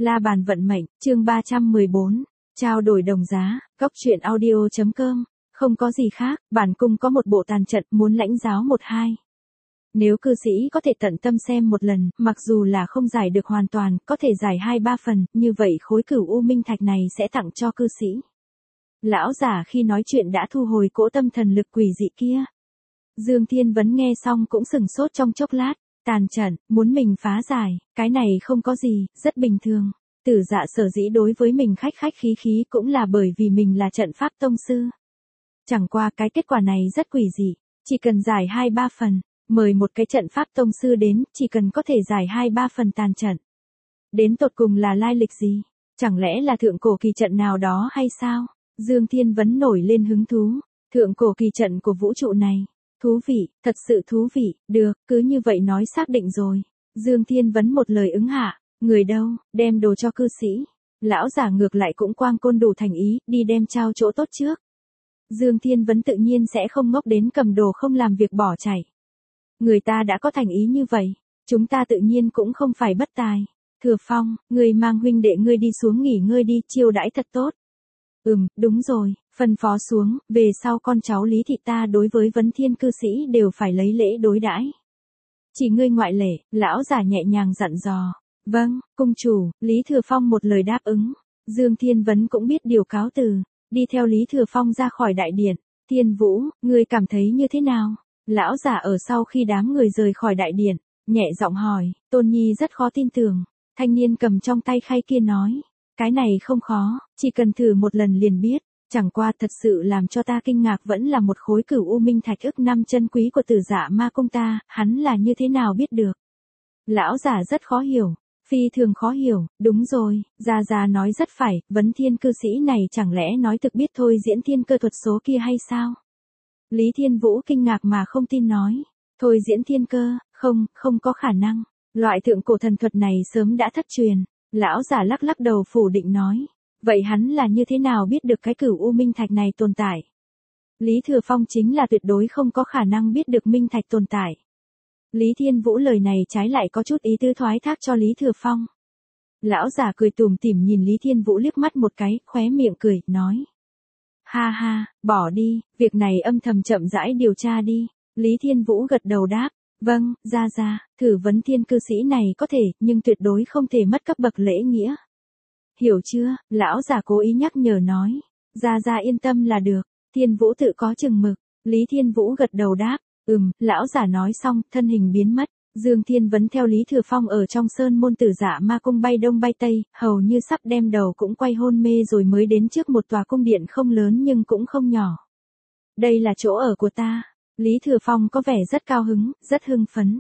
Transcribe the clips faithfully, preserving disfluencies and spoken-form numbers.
La bàn vận mệnh, chương ba trăm mười bốn. Trao đổi đồng giá, góc truyện audio chấm com. Không có gì khác, bản cung có một bộ tàn trận muốn lãnh giáo một hai. Nếu cư sĩ có thể tận tâm xem một lần, mặc dù là không giải được hoàn toàn, có thể giải hai ba phần, như vậy khối cửu u minh thạch này sẽ tặng cho cư sĩ. Lão giả khi nói chuyện đã thu hồi cỗ tâm thần lực quỷ dị kia. Dương Thiên Vấn nghe xong cũng sừng sốt trong chốc lát. Tàn trận, muốn mình phá giải, cái này không có gì, rất bình thường. Tử Dạ sở dĩ đối với mình khách khách khí khí cũng là bởi vì mình là trận pháp tông sư. Chẳng qua cái kết quả này rất quỷ dị, chỉ cần giải hai ba phần, mời một cái trận pháp tông sư đến, chỉ cần có thể giải hai ba phần tàn trận. Đến tột cùng là lai lịch gì? Chẳng lẽ là thượng cổ kỳ trận nào đó hay sao? Dương Thiên Vấn nổi lên hứng thú, thượng cổ kỳ trận của vũ trụ này. Thú vị, thật sự thú vị, được, cứ như vậy nói xác định rồi. Dương Thiên Vấn một lời ứng hạ, người đâu, đem đồ cho cư sĩ. Lão giả ngược lại cũng quang côn đủ thành ý, đi đem trao chỗ tốt trước. Dương Thiên Vấn tự nhiên sẽ không ngốc đến cầm đồ không làm việc bỏ chạy. Người ta đã có thành ý như vậy, chúng ta tự nhiên cũng không phải bất tài. Thừa Phong, người mang huynh đệ ngươi đi xuống nghỉ ngơi đi, chiêu đãi thật tốt. Ừm, đúng rồi, phân phó xuống, về sau con cháu Lý thị ta đối với Vấn Thiên cư sĩ đều phải lấy lễ đối đãi. Chỉ ngươi ngoại lệ, lão giả nhẹ nhàng dặn dò. Vâng, cung chủ, Lý Thừa Phong một lời đáp ứng. Dương Thiên Vấn cũng biết điều cáo từ, đi theo Lý Thừa Phong ra khỏi đại điện. Thiên Vũ, ngươi cảm thấy như thế nào? Lão giả ở sau khi đám người rời khỏi đại điện, nhẹ giọng hỏi. Tôn Nhi rất khó tin tưởng. Thanh niên cầm trong tay khay kia nói. Cái này không khó, chỉ cần thử một lần liền biết. Chẳng qua thật sự làm cho ta kinh ngạc vẫn là một khối cửu u minh thạch ức năm chân quý của Tử Dạ ma cung ta, hắn là như thế nào biết được? Lão giả rất khó hiểu, phi thường khó hiểu, đúng rồi, Gia Gia nói rất phải, Vấn Thiên cư sĩ này chẳng lẽ nói thực biết thôi diễn thiên cơ thuật số kia hay sao? Lý Thiên Vũ kinh ngạc mà không tin nói, thôi diễn thiên cơ, không, không có khả năng, loại thượng cổ thần thuật này sớm đã thất truyền. Lão giả lắc lắc đầu phủ định nói. Vậy hắn là như thế nào biết được cái cửu u minh thạch này tồn tại? Lý Thừa Phong chính là tuyệt đối không có khả năng biết được minh thạch tồn tại. Lý Thiên Vũ lời này trái lại có chút ý tứ thoái thác cho Lý Thừa Phong. Lão giả cười tủm tỉm nhìn Lý Thiên Vũ liếc mắt một cái, khóe miệng cười, nói. Ha ha, bỏ đi, việc này âm thầm chậm rãi điều tra đi. Lý Thiên Vũ gật đầu đáp. Vâng, Gia Gia, thử Vấn Thiên cư sĩ này có thể, nhưng tuyệt đối không thể mất cấp bậc lễ nghĩa. Hiểu chưa, lão giả cố ý nhắc nhở nói. Gia Gia yên tâm là được, Thiên Vũ tự có chừng mực. Lý Thiên Vũ gật đầu đáp. Ừm, lão giả nói xong, thân hình biến mất. Dương Thiên Vấn theo Lý Thừa Phong ở trong sơn môn Tử Dạ ma cung bay đông bay tây, hầu như sắp đem đầu cũng quay hôn mê rồi mới đến trước một tòa cung điện không lớn nhưng cũng không nhỏ. Đây là chỗ ở của ta. Lý Thừa Phong có vẻ rất cao hứng, rất hưng phấn.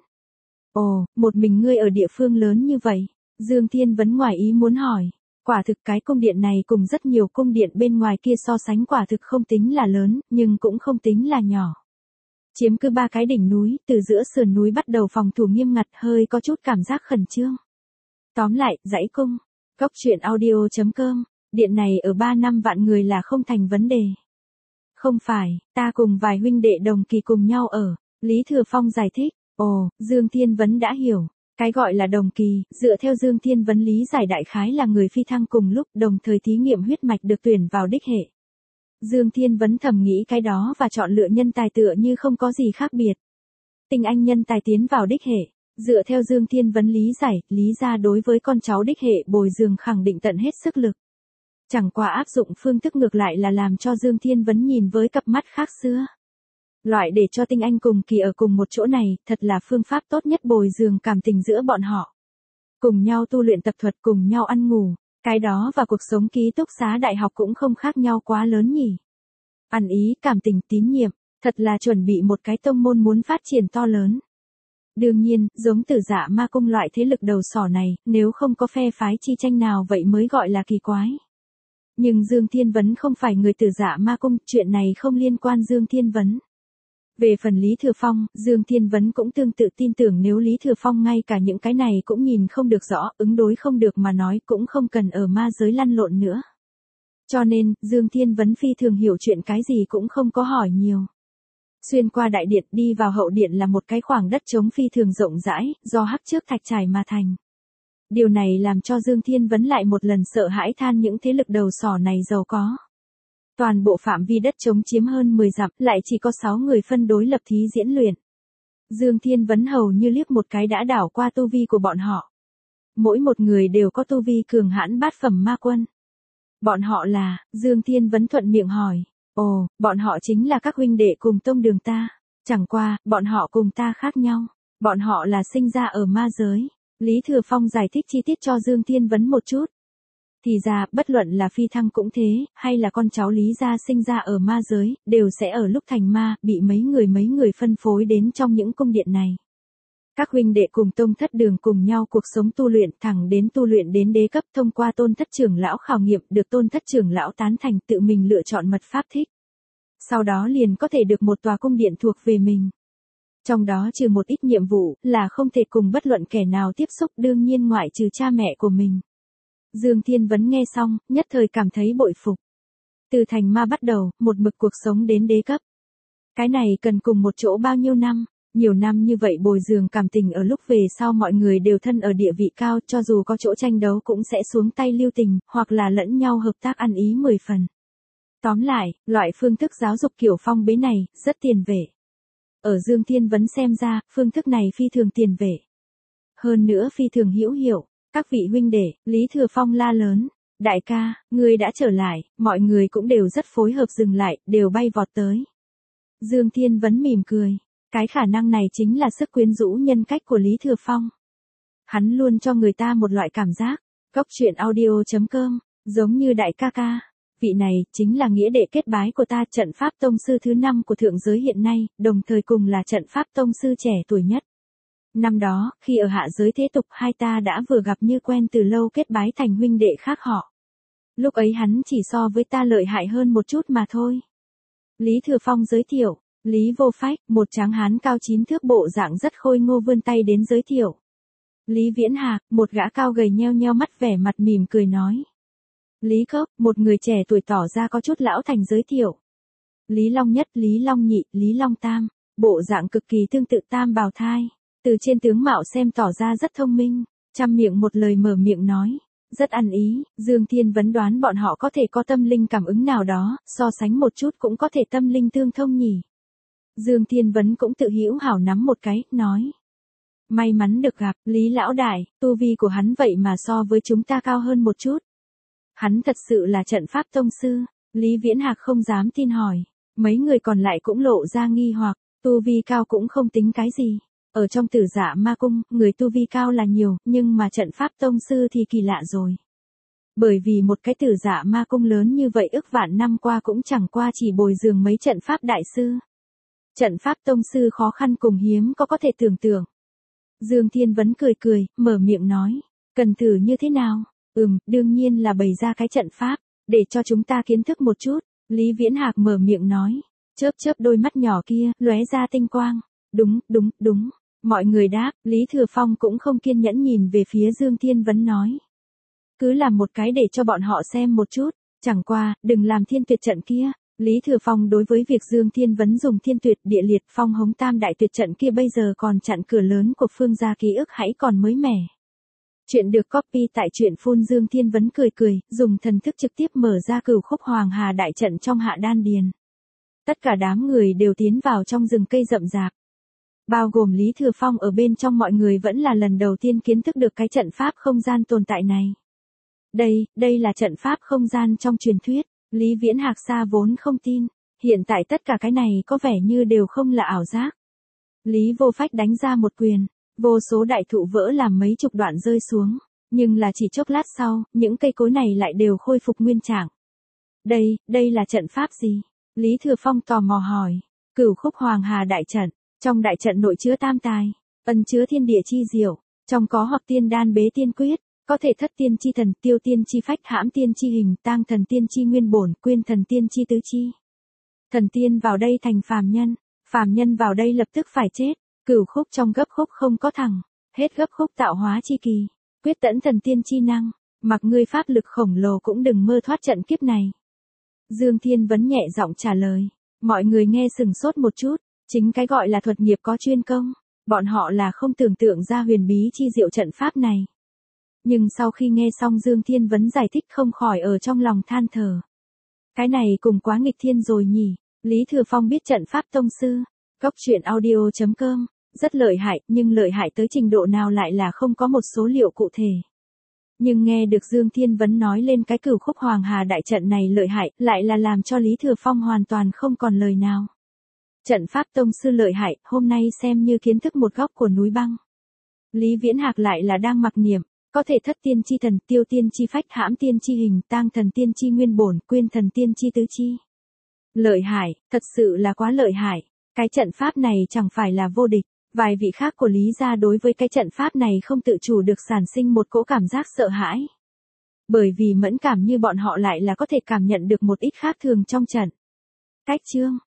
Ồ, một mình ngươi ở địa phương lớn như vậy. Dương Thiên Vấn ngoài ý muốn hỏi. Quả thực cái cung điện này cùng rất nhiều cung điện bên ngoài kia so sánh quả thực không tính là lớn, nhưng cũng không tính là nhỏ. Chiếm cứ ba cái đỉnh núi, từ giữa sườn núi bắt đầu phòng thủ nghiêm ngặt, hơi có chút cảm giác khẩn trương. Tóm lại, dãy cung. Góc truyện audio chấm com. Điện này ở ba năm vạn người là không thành vấn đề. Không phải, ta cùng vài huynh đệ đồng kỳ cùng nhau ở. Lý Thừa Phong giải thích. Ồ, Dương Thiên Vấn đã hiểu. Cái gọi là đồng kỳ, dựa theo Dương Thiên Vấn lý giải đại khái là người phi thăng cùng lúc đồng thời thí nghiệm huyết mạch được tuyển vào đích hệ. Dương Thiên Vấn thầm nghĩ cái đó và chọn lựa nhân tài tựa như không có gì khác biệt. Tinh anh nhân tài tiến vào đích hệ. Dựa theo Dương Thiên Vấn lý giải, lý ra đối với con cháu đích hệ bồi dưỡng khẳng định tận hết sức lực. Chẳng qua áp dụng phương thức ngược lại là làm cho Dương Thiên Vấn nhìn với cặp mắt khác xưa. Loại để cho tinh anh cùng kỳ ở cùng một chỗ này, thật là phương pháp tốt nhất bồi dưỡng cảm tình giữa bọn họ. Cùng nhau tu luyện tập thuật, cùng nhau ăn ngủ, cái đó và cuộc sống ký túc xá đại học cũng không khác nhau quá lớn nhỉ. Ăn ý, cảm tình, tín nhiệm, thật là chuẩn bị một cái tông môn muốn phát triển to lớn. Đương nhiên, giống Tử Dạ ma cung loại thế lực đầu sỏ này, nếu không có phe phái chi tranh nào vậy mới gọi là kỳ quái. Nhưng Dương Thiên Vấn không phải người Tử Dạ ma cung, chuyện này không liên quan Dương Thiên Vấn. Về phần Lý Thừa Phong, Dương Thiên Vấn cũng tương tự tin tưởng nếu Lý Thừa Phong ngay cả những cái này cũng nhìn không được rõ, ứng đối không được mà nói cũng không cần ở ma giới lăn lộn nữa. Cho nên, Dương Thiên Vấn phi thường hiểu chuyện cái gì cũng không có hỏi nhiều. Xuyên qua đại điện đi vào hậu điện là một cái khoảng đất trống phi thường rộng rãi, do hắc trước thạch trải mà thành. Điều này làm cho Dương Thiên Vấn lại một lần sợ hãi than những thế lực đầu sỏ này giàu có. Toàn bộ phạm vi đất chống chiếm hơn mười dặm, lại chỉ có sáu người phân đối lập thí diễn luyện. Dương Thiên Vấn hầu như liếc một cái đã đảo qua tu vi của bọn họ. Mỗi một người đều có tu vi cường hãn bát phẩm ma quân. Bọn họ là, Dương Thiên Vấn thuận miệng hỏi. Ồ, bọn họ chính là các huynh đệ cùng tông đường ta. Chẳng qua, bọn họ cùng ta khác nhau. Bọn họ là sinh ra ở ma giới. Lý Thừa Phong giải thích chi tiết cho Dương Thiên Vấn một chút. Thì ra, bất luận là phi thăng cũng thế, hay là con cháu Lý gia sinh ra ở ma giới, đều sẽ ở lúc thành ma, bị mấy người mấy người phân phối đến trong những cung điện này. Các huynh đệ cùng tông thất đường cùng nhau cuộc sống tu luyện thẳng đến tu luyện đến đế cấp, thông qua tôn thất trưởng lão khảo nghiệm, được tôn thất trưởng lão tán thành, tự mình lựa chọn mật pháp thích. Sau đó liền có thể được một tòa cung điện thuộc về mình. Trong đó trừ một ít nhiệm vụ, là không thể cùng bất luận kẻ nào tiếp xúc, đương nhiên ngoại trừ cha mẹ của mình. Dương Thiên Vấn nghe xong, nhất thời cảm thấy bội phục. Từ thành ma bắt đầu, một mực cuộc sống đến đế cấp. Cái này cần cùng một chỗ bao nhiêu năm, nhiều năm như vậy bồi dưỡng cảm tình, ở lúc về sau mọi người đều thân ở địa vị cao, cho dù có chỗ tranh đấu cũng sẽ xuống tay lưu tình, hoặc là lẫn nhau hợp tác ăn ý mười phần. Tóm lại, loại phương thức giáo dục kiểu phong bế này, rất tiền vệ. Ở Dương Thiên Vấn xem ra, phương thức này phi thường tiền vệ. Hơn nữa phi thường hữu hiệu. Các vị huynh đệ, Lý Thừa Phong la lớn. Đại ca, ngươi đã trở lại, mọi người cũng đều rất phối hợp dừng lại, đều bay vọt tới. Dương Thiên Vấn mỉm cười. Cái khả năng này chính là sức quyến rũ nhân cách của Lý Thừa Phong. Hắn luôn cho người ta một loại cảm giác. Góc truyện audio chấm com, giống như đại ca ca. Vị này, chính là nghĩa đệ kết bái của ta, trận pháp tông sư thứ năm của thượng giới hiện nay, đồng thời cùng là trận pháp tông sư trẻ tuổi nhất. Năm đó, khi ở hạ giới thế tục, hai ta đã vừa gặp như quen từ lâu, kết bái thành huynh đệ khác họ. Lúc ấy hắn chỉ so với ta lợi hại hơn một chút mà thôi. Lý Thừa Phong giới thiệu. Lý Vô Phách, một tráng hán cao chín thước, bộ dạng rất khôi ngô, vươn tay đến giới thiệu. Lý Viễn Hạc, một gã cao gầy nheo nheo mắt, vẻ mặt mỉm cười nói. Lý Cốc, một người trẻ tuổi tỏ ra có chút lão thành, giới thiệu. Lý Long Nhất, Lý Long Nhị, Lý Long Tam, bộ dạng cực kỳ tương tự tam bào thai. Từ trên tướng mạo xem tỏ ra rất thông minh, trăm miệng một lời mở miệng nói, rất ăn ý. Dương Thiên Vấn đoán bọn họ có thể có tâm linh cảm ứng nào đó, so sánh một chút cũng có thể tâm linh tương thông nhỉ. Dương Thiên Vấn cũng tự hữu hảo nắm một cái, nói. May mắn được gặp, Lý Lão Đại, tu vi của hắn vậy mà so với chúng ta cao hơn một chút. Hắn thật sự là trận pháp tông sư. Lý Viễn Hạc không dám tin hỏi. Mấy người còn lại cũng lộ ra nghi hoặc, tu vi cao cũng không tính cái gì. Ở trong Tử Dạ Ma Cung, người tu vi cao là nhiều, nhưng mà trận pháp tông sư thì kỳ lạ rồi. Bởi vì một cái Tử Dạ Ma Cung lớn như vậy ức vạn năm qua cũng chẳng qua chỉ bồi dưỡng mấy trận pháp đại sư. Trận pháp tông sư khó khăn cùng hiếm có có thể tưởng tượng. Dương Thiên Vấn cười cười, mở miệng nói, cần thử như thế nào? Ừm, đương nhiên là bày ra cái trận pháp, để cho chúng ta kiến thức một chút. Lý Viễn Hạc mở miệng nói, chớp chớp đôi mắt nhỏ kia, lóe ra tinh quang. Đúng, đúng, đúng. Mọi người đáp, Lý Thừa Phong cũng không kiên nhẫn nhìn về phía Dương Thiên Vấn nói. Cứ làm một cái để cho bọn họ xem một chút, chẳng qua, đừng làm thiên tuyệt trận kia. Lý Thừa Phong đối với việc Dương Thiên Vấn dùng thiên tuyệt địa liệt phong hống tam đại tuyệt trận kia bây giờ còn chặn cửa lớn của Phương gia ký ức hãy còn mới mẻ. Chuyện được copy tại truyện phun. Dương Thiên Vấn cười cười, dùng thần thức trực tiếp mở ra cửu khúc hoàng hà đại trận trong hạ đan điền. Tất cả đám người đều tiến vào trong rừng cây rậm rạp. Bao gồm Lý Thừa Phong ở bên trong, mọi người vẫn là lần đầu tiên kiến thức được cái trận pháp không gian tồn tại này. Đây, đây là trận pháp không gian trong truyền thuyết. Lý Viễn Hạc xa vốn không tin, hiện tại tất cả cái này có vẻ như đều không là ảo giác. Lý Vô Phách đánh ra một quyền, vô số đại thụ vỡ làm mấy chục đoạn rơi xuống, nhưng là chỉ chốc lát sau, những cây cối này lại đều khôi phục nguyên trạng. Đây, đây là trận pháp gì? Lý Thừa Phong tò mò hỏi. Cửu khúc hoàng hà đại trận, trong đại trận nội chứa tam tài, ẩn chứa thiên địa chi diệu, trong có hoặc tiên đan bế tiên quyết. Có thể thất tiên chi thần, tiêu tiên chi phách, hãm tiên chi hình, tang thần tiên chi nguyên bổn, quyên thần tiên chi tứ chi. Thần tiên vào đây thành phàm nhân, phàm nhân vào đây lập tức phải chết. Cửu khúc trong gấp khúc không có thẳng, hết gấp khúc tạo hóa chi kỳ, quyết tẫn thần tiên chi năng, mặc ngươi pháp lực khổng lồ cũng đừng mơ thoát trận kiếp này. Dương Thiên Vấn nhẹ giọng trả lời, mọi người nghe sừng sốt một chút, chính cái gọi là thuật nghiệp có chuyên công, bọn họ là không tưởng tượng ra huyền bí chi diệu trận pháp này. Nhưng sau khi nghe xong Dương Thiên Vấn giải thích không khỏi ở trong lòng than thở. Cái này cùng quá nghịch thiên rồi nhỉ. Lý Thừa Phong biết trận pháp tông sư. Góc truyện audio chấm com. Rất lợi hại, nhưng lợi hại tới trình độ nào lại là không có một số liệu cụ thể. Nhưng nghe được Dương Thiên Vấn nói lên cái cửu khúc hoàng hà đại trận này lợi hại, lại là làm cho Lý Thừa Phong hoàn toàn không còn lời nào. Trận pháp tông sư lợi hại, hôm nay xem như kiến thức một góc của núi băng. Lý Viễn Hạc lại là đang mặc niệm, có thể thất tiên chi thần, tiêu tiên chi phách, hãm tiên chi hình, tang thần tiên chi nguyên bổn, quyên thần tiên chi tứ chi. Lợi hại, thật sự là quá lợi hại. Cái trận pháp này chẳng phải là vô địch. Vài vị khác của Lý gia đối với cái trận pháp này không tự chủ được sản sinh một cỗ cảm giác sợ hãi. Bởi vì mẫn cảm như bọn họ lại là có thể cảm nhận được một ít khác thường trong trận. Cách chương,